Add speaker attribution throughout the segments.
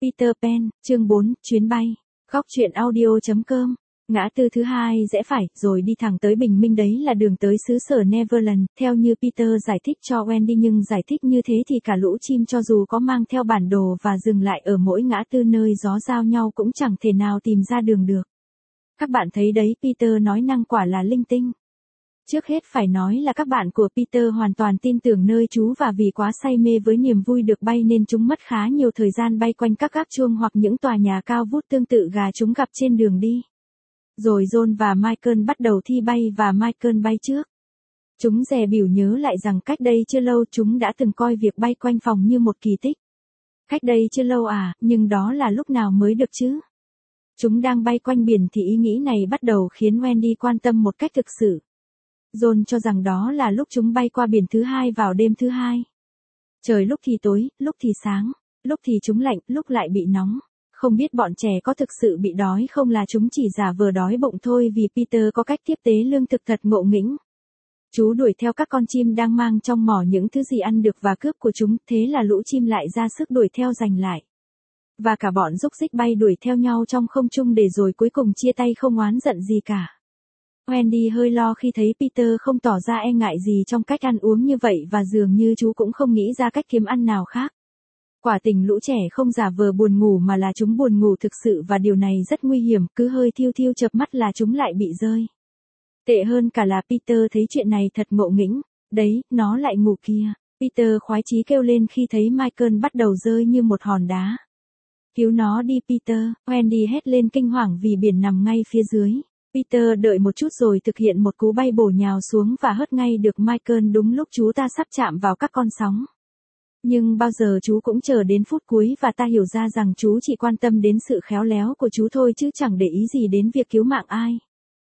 Speaker 1: Peter Pan, chương 4, chuyến bay. Góc truyện audio.com. Ngã tư thứ hai rẽ phải, rồi đi thẳng tới bình minh, đấy là đường tới xứ sở Neverland, theo như Peter giải thích cho Wendy, nhưng giải thích như thế thì cả lũ chim cho dù có mang theo bản đồ và dừng lại ở mỗi ngã tư nơi gió giao nhau cũng chẳng thể nào tìm ra đường được. Các bạn thấy đấy, Peter nói năng quả là linh tinh. Trước hết phải nói là các bạn của Peter hoàn toàn tin tưởng nơi chú, và vì quá say mê với niềm vui được bay nên chúng mất khá nhiều thời gian bay quanh các gác chuông hoặc những tòa nhà cao vút tương tự gà chúng gặp trên đường đi. Rồi John và Michael bắt đầu thi bay và Michael bay trước. Chúng dè bỉu nhớ lại rằng cách đây chưa lâu chúng đã từng coi việc bay quanh phòng như một kỳ tích. Cách đây chưa lâu à, nhưng đó là lúc nào mới được chứ? Chúng đang bay quanh biển thì ý nghĩ này bắt đầu khiến Wendy quan tâm một cách thực sự. John cho rằng đó là lúc chúng bay qua biển thứ hai vào đêm thứ hai. Trời lúc thì tối, lúc thì sáng, lúc thì chúng lạnh, lúc lại bị nóng. Không biết bọn trẻ có thực sự bị đói không, là chúng chỉ giả vờ đói bụng thôi, vì Peter có cách tiếp tế lương thực thật ngộ nghĩnh. Chú đuổi theo các con chim đang mang trong mỏ những thứ gì ăn được và cướp của chúng, thế là lũ chim lại ra sức đuổi theo giành lại. Và cả bọn rúc rích bay đuổi theo nhau trong không trung để rồi cuối cùng chia tay không oán giận gì cả. Wendy hơi lo khi thấy Peter không tỏ ra e ngại gì trong cách ăn uống như vậy, và dường như chú cũng không nghĩ ra cách kiếm ăn nào khác. Quả tình lũ trẻ không giả vờ buồn ngủ mà là chúng buồn ngủ thực sự, và điều này rất nguy hiểm, cứ hơi thiêu thiêu chợp mắt là chúng lại bị rơi. Tệ hơn cả là Peter thấy chuyện này thật ngộ nghĩnh. Đấy, nó lại ngủ kìa. Peter khoái chí kêu lên khi thấy Michael bắt đầu rơi như một hòn đá. Cứu nó đi Peter, Wendy hét lên kinh hoàng vì biển nằm ngay phía dưới. Peter đợi một chút rồi thực hiện một cú bay bổ nhào xuống và hất ngay được Michael đúng lúc chú ta sắp chạm vào các con sóng. Nhưng bao giờ chú cũng chờ đến phút cuối, và ta hiểu ra rằng chú chỉ quan tâm đến sự khéo léo của chú thôi chứ chẳng để ý gì đến việc cứu mạng ai.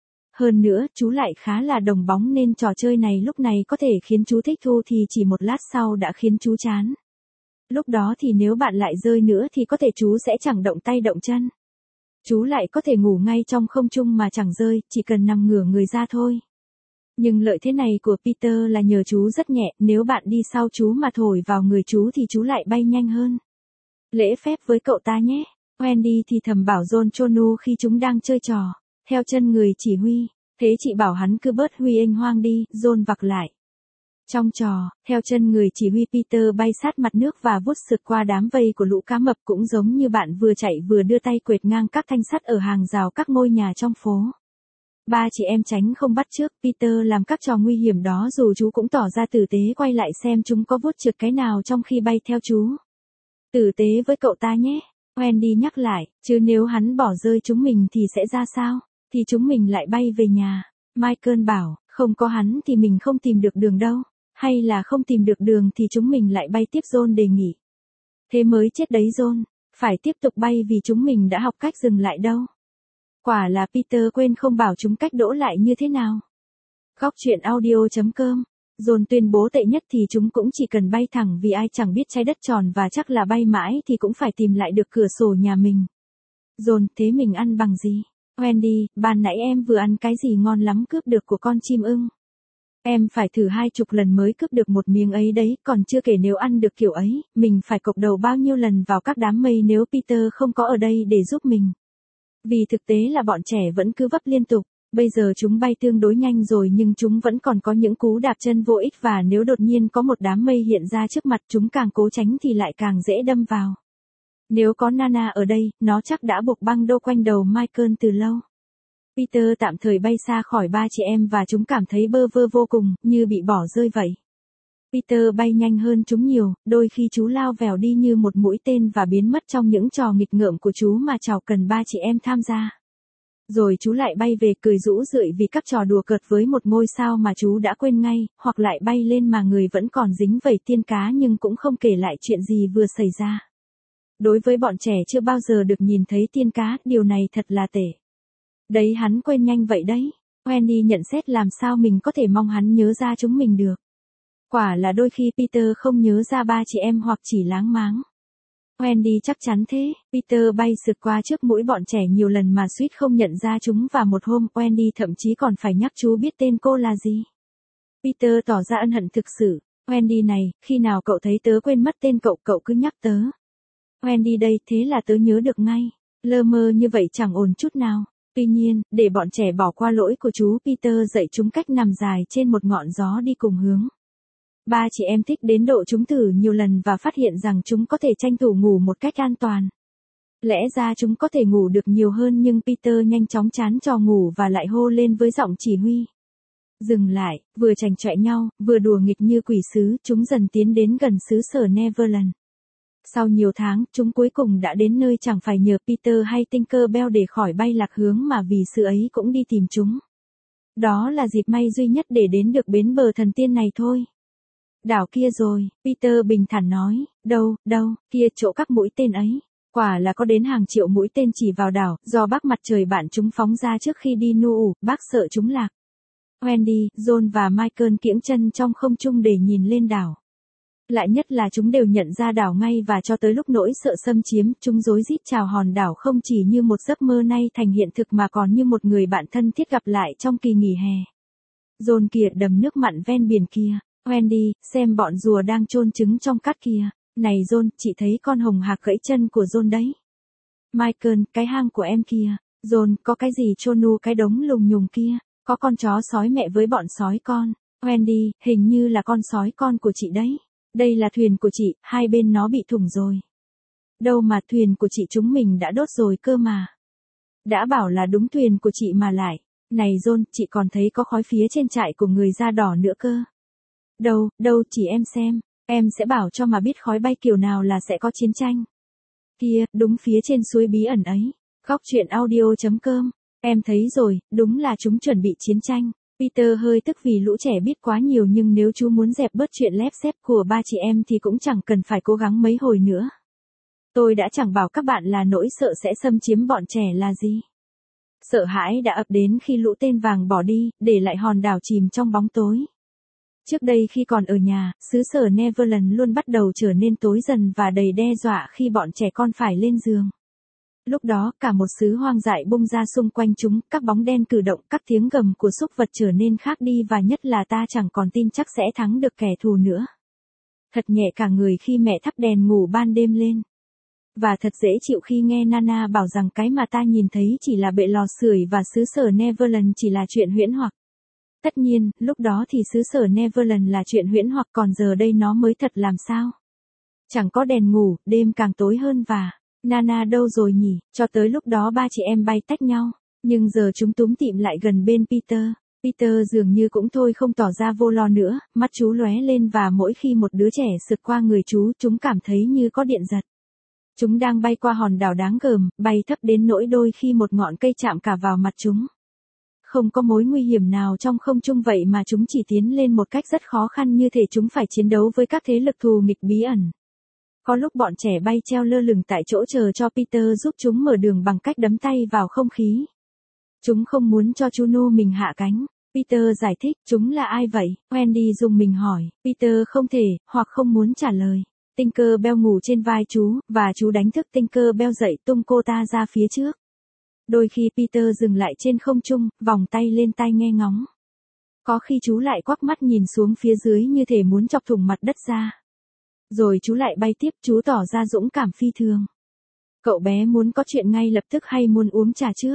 Speaker 1: Hơn nữa, chú lại khá là đồng bóng nên trò chơi này lúc này có thể khiến chú thích thú thì chỉ một lát sau đã khiến chú chán. Lúc đó thì nếu bạn lại rơi nữa thì có thể chú sẽ chẳng động tay động chân. Chú lại có thể ngủ ngay trong không trung mà chẳng rơi, chỉ cần nằm ngửa người ra thôi. Nhưng lợi thế này của Peter là nhờ chú rất nhẹ, nếu bạn đi sau chú mà thổi vào người chú thì chú lại bay nhanh hơn. Lễ phép với cậu ta nhé. Wendy thì thầm bảo John Chonu khi chúng đang chơi trò. Theo chân người chỉ huy, thế chị bảo hắn cứ bớt huy ênh hoang đi, John vặc lại. Trong trò, theo chân người chỉ huy, Peter bay sát mặt nước và vút sượt qua đám vây của lũ cá mập, cũng giống như bạn vừa chạy vừa đưa tay quệt ngang các thanh sắt ở hàng rào các ngôi nhà trong phố. Ba chị em tránh không bắt chước Peter làm các trò nguy hiểm đó, dù chú cũng tỏ ra tử tế quay lại xem chúng có vuốt trượt cái nào trong khi bay theo chú. Tử tế với cậu ta nhé, Wendy nhắc lại, chứ nếu hắn bỏ rơi chúng mình thì sẽ ra sao, thì chúng mình lại bay về nhà. Michael bảo, không có hắn thì mình không tìm được đường đâu, hay là không tìm được đường thì chúng mình lại bay tiếp, John đề nghị. Thế mới chết đấy John, phải tiếp tục bay vì chúng mình đã học cách dừng lại đâu. Quả là Peter quên không bảo chúng cách đỗ lại như thế nào. Góc truyện audio.com. John tuyên bố tệ nhất thì chúng cũng chỉ cần bay thẳng, vì ai chẳng biết trái đất tròn và chắc là bay mãi thì cũng phải tìm lại được cửa sổ nhà mình. John, thế mình ăn bằng gì? Wendy, ban nãy em vừa ăn cái gì ngon lắm cướp được của con chim ưng. Em phải thử 20 lần mới cướp được một miếng ấy đấy, còn chưa kể nếu ăn được kiểu ấy, mình phải cộc đầu bao nhiêu lần vào các đám mây nếu Peter không có ở đây để giúp mình. Vì thực tế là bọn trẻ vẫn cứ vấp liên tục, bây giờ chúng bay tương đối nhanh rồi nhưng chúng vẫn còn có những cú đạp chân vô ích, và nếu đột nhiên có một đám mây hiện ra trước mặt chúng càng cố tránh thì lại càng dễ đâm vào. Nếu có Nana ở đây, nó chắc đã buộc băng đô quanh đầu Michael từ lâu. Peter tạm thời bay xa khỏi ba chị em và chúng cảm thấy bơ vơ vô cùng, như bị bỏ rơi vậy. Peter bay nhanh hơn chúng nhiều, đôi khi chú lao vèo đi như một mũi tên và biến mất trong những trò nghịch ngợm của chú mà chào cần ba chị em tham gia. Rồi chú lại bay về cười rũ rượi vì các trò đùa cợt với một ngôi sao mà chú đã quên ngay, hoặc lại bay lên mà người vẫn còn dính vẩy tiên cá nhưng cũng không kể lại chuyện gì vừa xảy ra. Đối với bọn trẻ chưa bao giờ được nhìn thấy tiên cá, điều này thật là tệ. Đấy, hắn quên nhanh vậy đấy. Wendy nhận xét làm sao mình có thể mong hắn nhớ ra chúng mình được. Quả là đôi khi Peter không nhớ ra ba chị em hoặc chỉ láng máng. Wendy chắc chắn thế. Peter bay sượt qua trước mũi bọn trẻ nhiều lần mà suýt không nhận ra chúng, và một hôm Wendy thậm chí còn phải nhắc chú biết tên cô là gì. Peter tỏ ra ân hận thực sự. Wendy này, khi nào cậu thấy tớ quên mất tên cậu, cậu cứ nhắc tớ. Wendy đây, thế là tớ nhớ được ngay. Lơ mơ như vậy chẳng ổn chút nào. Tuy nhiên, để bọn trẻ bỏ qua lỗi của chú Peter dạy chúng cách nằm dài trên một ngọn gió đi cùng hướng. Ba chị em thích đến độ chúng thử nhiều lần và phát hiện rằng chúng có thể tranh thủ ngủ một cách an toàn. Lẽ ra chúng có thể ngủ được nhiều hơn nhưng Peter nhanh chóng chán trò ngủ và lại hô lên với giọng chỉ huy. Dừng lại, vừa chành chọe nhau, vừa đùa nghịch như quỷ sứ, chúng dần tiến đến gần xứ sở Neverland. Sau nhiều tháng, chúng cuối cùng đã đến nơi chẳng phải nhờ Peter hay Tinkerbell để khỏi bay lạc hướng mà vì sự ấy cũng đi tìm chúng. Đó là dịp may duy nhất để đến được bến bờ thần tiên này thôi. Đảo kia rồi, Peter bình thản nói, đâu, kia chỗ các mũi tên ấy. Quả là có đến hàng triệu mũi tên chỉ vào đảo, do bác mặt trời bạn chúng phóng ra trước khi đi nu ủ, bác sợ chúng lạc. Wendy, John và Michael kiễng chân trong không trung để nhìn lên đảo. Lại nhất là chúng đều nhận ra đảo ngay và cho tới lúc nỗi sợ xâm chiếm, chúng rối rít chào hòn đảo không chỉ như một giấc mơ nay thành hiện thực mà còn như một người bạn thân thiết gặp lại trong kỳ nghỉ hè. John kìa, đầm nước mặn ven biển kia. Wendy, xem bọn rùa đang chôn trứng trong cát kia. Này John, chị thấy con hồng hạc gãy chân của John đấy. Michael, cái hang của em kia. John, có cái gì chôn nu cái đống lùng nhùng kia. Có con chó sói mẹ với bọn sói con. Wendy, hình như là con sói con của chị đấy. Đây là thuyền của chị, hai bên nó bị thủng rồi. Đâu mà thuyền của chị chúng mình đã đốt rồi cơ mà. Đã bảo là đúng thuyền của chị mà lại. Này John, chị còn thấy có khói phía trên trại của người da đỏ nữa cơ. Đâu, chỉ em xem. Em sẽ bảo cho mà biết khói bay kiểu nào là sẽ có chiến tranh. Kia, đúng phía trên suối bí ẩn ấy. Góc truyện audio.com. Em thấy rồi, đúng là chúng chuẩn bị chiến tranh. Peter hơi tức vì lũ trẻ biết quá nhiều nhưng nếu chú muốn dẹp bớt chuyện lép xép của ba chị em thì cũng chẳng cần phải cố gắng mấy hồi nữa. Tôi đã chẳng bảo các bạn là nỗi sợ sẽ xâm chiếm bọn trẻ là gì. Sợ hãi đã ập đến khi lũ tên vàng bỏ đi, để lại hòn đảo chìm trong bóng tối. Trước đây khi còn ở nhà, xứ sở Neverland luôn bắt đầu trở nên tối dần và đầy đe dọa khi bọn trẻ con phải lên giường. Lúc đó, cả một xứ hoang dại bung ra xung quanh chúng, các bóng đen cử động, các tiếng gầm của súc vật trở nên khác đi và nhất là ta chẳng còn tin chắc sẽ thắng được kẻ thù nữa. Thật nhẹ cả người khi mẹ thắp đèn ngủ ban đêm lên. Và thật dễ chịu khi nghe Nana bảo rằng cái mà ta nhìn thấy chỉ là bệ lò sưởi và xứ sở Neverland chỉ là chuyện huyễn hoặc. Tất nhiên, lúc đó thì xứ sở Neverland là chuyện huyễn hoặc còn giờ đây nó mới thật làm sao. Chẳng có đèn ngủ, đêm càng tối hơn và... Nana đâu rồi nhỉ, cho tới lúc đó ba chị em bay tách nhau, nhưng giờ chúng túm tịm lại gần bên Peter. Peter dường như cũng thôi không tỏ ra vô lo nữa, mắt chú lóe lên và mỗi khi một đứa trẻ sượt qua người chú, chúng cảm thấy như có điện giật. Chúng đang bay qua hòn đảo đáng gờm, bay thấp đến nỗi đôi khi một ngọn cây chạm cả vào mặt chúng. Không có mối nguy hiểm nào trong không trung vậy mà chúng chỉ tiến lên một cách rất khó khăn như thể chúng phải chiến đấu với các thế lực thù nghịch bí ẩn. Có lúc bọn trẻ bay treo lơ lửng tại chỗ chờ cho Peter giúp chúng mở đường bằng cách đấm tay vào không khí. Chúng không muốn cho chú Nu mình hạ cánh. Peter giải thích, chúng là ai vậy? Wendy dùng mình hỏi. Peter không thể, hoặc không muốn trả lời. Tinkerbell ngủ trên vai chú, và chú đánh thức Tinkerbell dậy tung cô ta ra phía trước. Đôi khi Peter dừng lại trên không trung, vòng tay lên tai nghe ngóng. Có khi chú lại quắc mắt nhìn xuống phía dưới như thể muốn chọc thủng mặt đất ra. Rồi chú lại bay tiếp, chú tỏ ra dũng cảm phi thường. Cậu bé muốn có chuyện ngay lập tức hay muốn uống trà trước?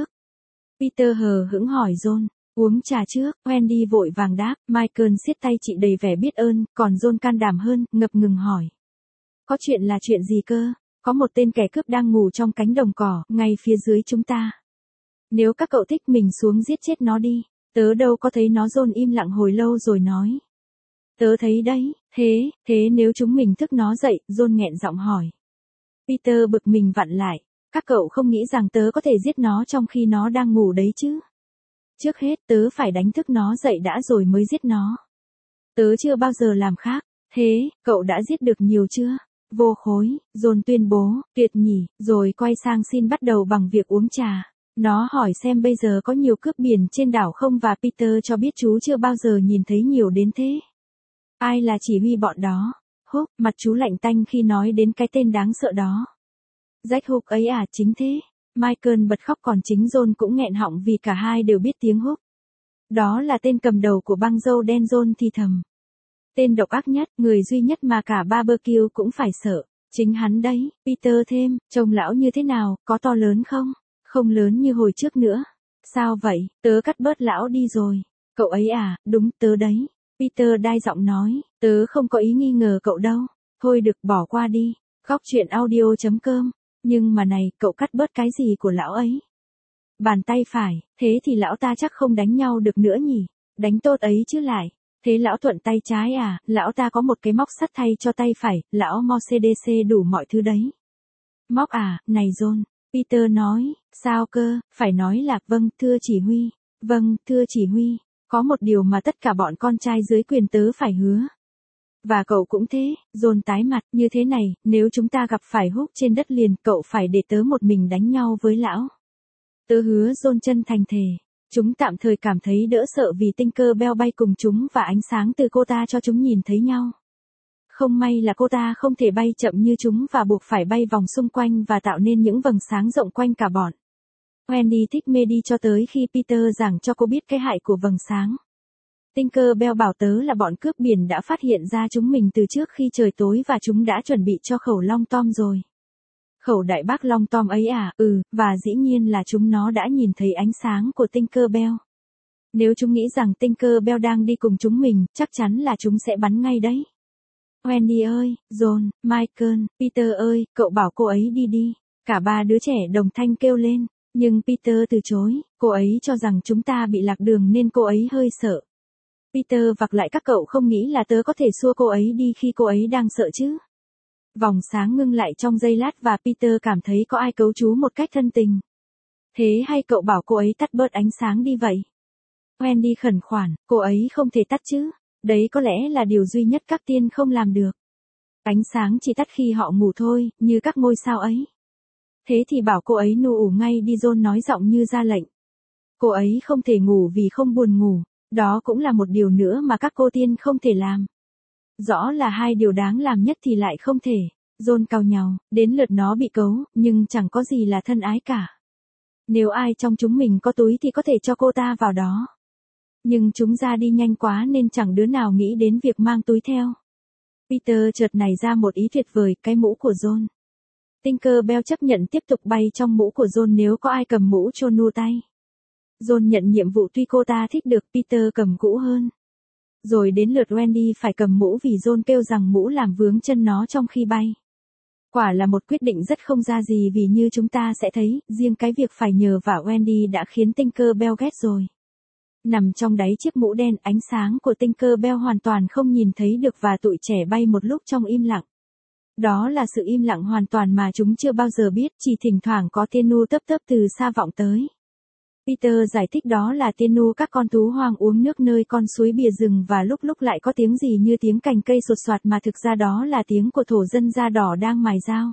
Speaker 1: Peter hờ hững hỏi John. Uống trà trước, Wendy vội vàng đáp, Michael siết tay chị đầy vẻ biết ơn, còn John can đảm hơn, ngập ngừng hỏi. Có chuyện là chuyện gì cơ? Có một tên kẻ cướp đang ngủ trong cánh đồng cỏ, ngay phía dưới chúng ta. Nếu các cậu thích mình xuống giết chết nó đi. Tớ đâu có thấy nó. John im lặng hồi lâu rồi nói. Tớ thấy đấy, thế nếu chúng mình thức nó dậy, John nghẹn giọng hỏi. Peter bực mình vặn lại, các cậu không nghĩ rằng tớ có thể giết nó trong khi nó đang ngủ đấy chứ? Trước hết tớ phải đánh thức nó dậy đã rồi mới giết nó. Tớ chưa bao giờ làm khác, thế, cậu đã giết được nhiều chưa? Vô khối, John tuyên bố, tuyệt nhỉ, rồi quay sang xin bắt đầu bằng việc uống trà. Nó hỏi xem bây giờ có nhiều cướp biển trên đảo không và Peter cho biết chú chưa bao giờ nhìn thấy nhiều đến thế. Ai là chỉ huy bọn đó? Hook, mặt chú lạnh tanh khi nói đến cái tên đáng sợ đó. Jack Hook ấy à, chính thế. Michael bật khóc còn chính John cũng nghẹn họng vì cả hai đều biết tiếng Hook. Đó là tên cầm đầu của băng dâu đen. John thì thầm. Tên độc ác nhất, người duy nhất mà cả barbecue cũng phải sợ. Chính hắn đấy, Peter thêm, trông lão như thế nào, có to lớn không? Không lớn như hồi trước nữa. Sao vậy, tớ cắt bớt lão đi rồi. Cậu ấy à, đúng, tớ đấy. Peter đai giọng nói, tớ không có ý nghi ngờ cậu đâu. Thôi được, bỏ qua đi. Góc chuyện audio.com. Nhưng mà này, cậu cắt bớt cái gì của lão ấy? Bàn tay phải, thế thì lão ta chắc không đánh nhau được nữa nhỉ? Đánh tốt ấy chứ lại. Thế lão thuận tay trái à, lão ta có một cái móc sắt thay cho tay phải, lão Mo-CDC đủ mọi thứ đấy. Móc à, này John, Peter nói, sao cơ, phải nói là, vâng, thưa chỉ huy, vâng, thưa chỉ huy, có một điều mà tất cả bọn con trai dưới quyền tớ phải hứa. Và cậu cũng thế, John tái mặt, như thế này, nếu chúng ta gặp phải Hook trên đất liền, cậu phải để tớ một mình đánh nhau với lão. Tớ hứa, John chân thành thề. Chúng tạm thời cảm thấy đỡ sợ vì Tinkerbell bay cùng chúng và ánh sáng từ cô ta cho chúng nhìn thấy nhau. Không may là cô ta không thể bay chậm như chúng và buộc phải bay vòng xung quanh và tạo nên những vầng sáng rộng quanh cả bọn. Wendy thích mê đi cho tới khi Peter giảng cho cô biết cái hại của vầng sáng. Tinkerbell bảo tớ là bọn cướp biển đã phát hiện ra chúng mình từ trước khi trời tối và chúng đã chuẩn bị cho khẩu Long Tom rồi. Khẩu đại bác Long Tom ấy à, và dĩ nhiên là chúng nó đã nhìn thấy ánh sáng của Tinkerbell. Nếu chúng nghĩ rằng Tinkerbell đang đi cùng chúng mình, chắc chắn là chúng sẽ bắn ngay đấy. Wendy ơi, John, Michael, Peter ơi, cậu bảo cô ấy đi đi. Cả ba đứa trẻ đồng thanh kêu lên, nhưng Peter từ chối, cô ấy cho rằng chúng ta bị lạc đường nên cô ấy hơi sợ. Peter vặc lại, các cậu không nghĩ là tớ có thể xua cô ấy đi khi cô ấy đang sợ chứ? Vòng sáng ngưng lại trong giây lát và Peter cảm thấy có ai cấu trú một cách thân tình. Thế hay cậu bảo cô ấy tắt bớt ánh sáng đi vậy? Wendy khẩn khoản, cô ấy không thể tắt chứ. Đấy có lẽ là điều duy nhất các tiên không làm được. Ánh sáng chỉ tắt khi họ ngủ thôi, như các ngôi sao ấy. Thế thì bảo cô ấy nù ủ ngay đi, John nói giọng như ra lệnh. Cô ấy không thể ngủ vì không buồn ngủ, đó cũng là một điều nữa mà các cô tiên không thể làm. Rõ là hai điều đáng làm nhất thì lại không thể. John cau nhàu, đến lượt nó bị cấu, nhưng chẳng có gì là thân ái cả. Nếu ai trong chúng mình có túi thì có thể cho cô ta vào đó. Nhưng chúng ra đi nhanh quá nên chẳng đứa nào nghĩ đến việc mang túi theo. Peter chợt nảy ra một ý tuyệt vời, cái mũ của John. Tinkerbell chấp nhận tiếp tục bay trong mũ của John nếu có ai cầm mũ cho nu tay. John nhận nhiệm vụ tuy cô ta thích được Peter cầm cũ hơn. Rồi đến lượt Wendy phải cầm mũ vì John kêu rằng mũ làm vướng chân nó trong khi bay. Quả là một quyết định rất không ra gì vì như chúng ta sẽ thấy, riêng cái việc phải nhờ vả Wendy đã khiến Tinkerbell ghét rồi. Nằm trong đáy chiếc mũ đen, ánh sáng của Tinkerbell hoàn toàn không nhìn thấy được và tụi trẻ bay một lúc trong im lặng. Đó là sự im lặng hoàn toàn mà chúng chưa bao giờ biết, chỉ thỉnh thoảng có tiếng nu tấp tấp từ xa vọng tới. Peter giải thích đó là tiếng nu các con thú hoang uống nước nơi con suối bìa rừng và lúc lúc lại có tiếng gì như tiếng cành cây sột soạt mà thực ra đó là tiếng của thổ dân da đỏ đang mài dao.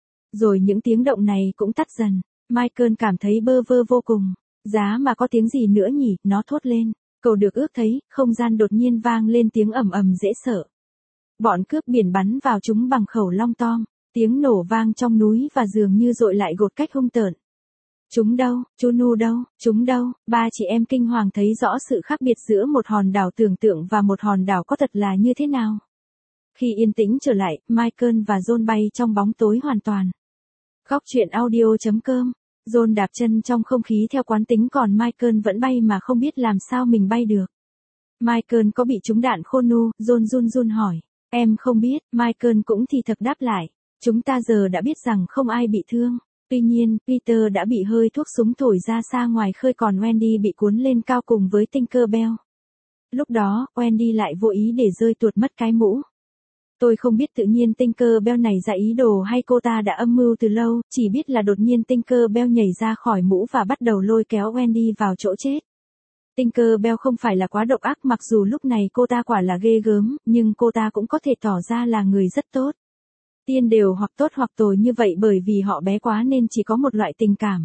Speaker 1: Rồi những tiếng động này cũng tắt dần. Michael cảm thấy bơ vơ vô cùng. Giá mà có tiếng gì nữa nhỉ, nó thốt lên. Cậu được ước thấy, không gian đột nhiên vang lên tiếng ầm ầm dễ sợ. Bọn cướp biển bắn vào chúng bằng khẩu Long Tom. Tiếng nổ vang trong núi và dường như dội lại gột cách hung tợn. Chúng đâu, chú Nu đâu, chúng đâu? Ba chị em kinh hoàng thấy rõ sự khác biệt giữa một hòn đảo tưởng tượng và một hòn đảo có thật là như thế nào. Khi yên tĩnh trở lại, Michael và John bay trong bóng tối hoàn toàn. Góc chuyện audio.com. John đạp chân trong không khí theo quán tính còn Michael vẫn bay mà không biết làm sao mình bay được. Michael có bị trúng đạn khôn nu? John run run hỏi. Em không biết, Michael cũng thì thật đáp lại. Chúng ta giờ đã biết rằng không ai bị thương. Tuy nhiên, Peter đã bị hơi thuốc súng thổi ra xa ngoài khơi còn Wendy bị cuốn lên cao cùng với Tinkerbell. Lúc đó, Wendy lại vô ý để rơi tuột mất cái mũ. Tôi không biết tự nhiên Tinkerbell này ra ý đồ hay cô ta đã âm mưu từ lâu, chỉ biết là đột nhiên Tinkerbell nhảy ra khỏi mũ và bắt đầu lôi kéo Wendy vào chỗ chết. Tinkerbell không phải là quá độc ác mặc dù lúc này cô ta quả là ghê gớm, nhưng cô ta cũng có thể tỏ ra là người rất tốt. Tiên đều hoặc tốt hoặc tồi như vậy bởi vì họ bé quá nên chỉ có một loại tình cảm.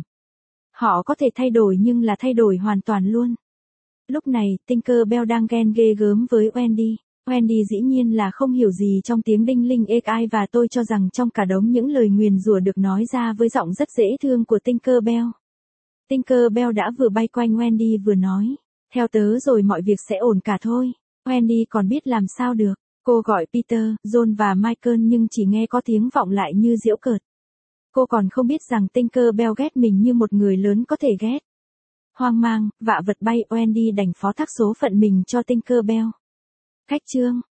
Speaker 1: Họ có thể thay đổi nhưng là thay đổi hoàn toàn luôn. Lúc này, Tinkerbell đang ghen ghê gớm với Wendy. Wendy dĩ nhiên là không hiểu gì trong tiếng đinh linh ếch ai và tôi cho rằng trong cả đống những lời nguyền rủa được nói ra với giọng rất dễ thương của Tinkerbell. Tinkerbell đã vừa bay quanh Wendy vừa nói. Theo tớ rồi mọi việc sẽ ổn cả thôi. Wendy còn biết làm sao được. Cô gọi Peter, John và Michael nhưng chỉ nghe có tiếng vọng lại như giễu cợt. Cô còn không biết rằng Tinkerbell ghét mình như một người lớn có thể ghét. Hoang mang, vạ vật bay, Wendy đành phó thác số phận mình cho Tinkerbell. Khách chương.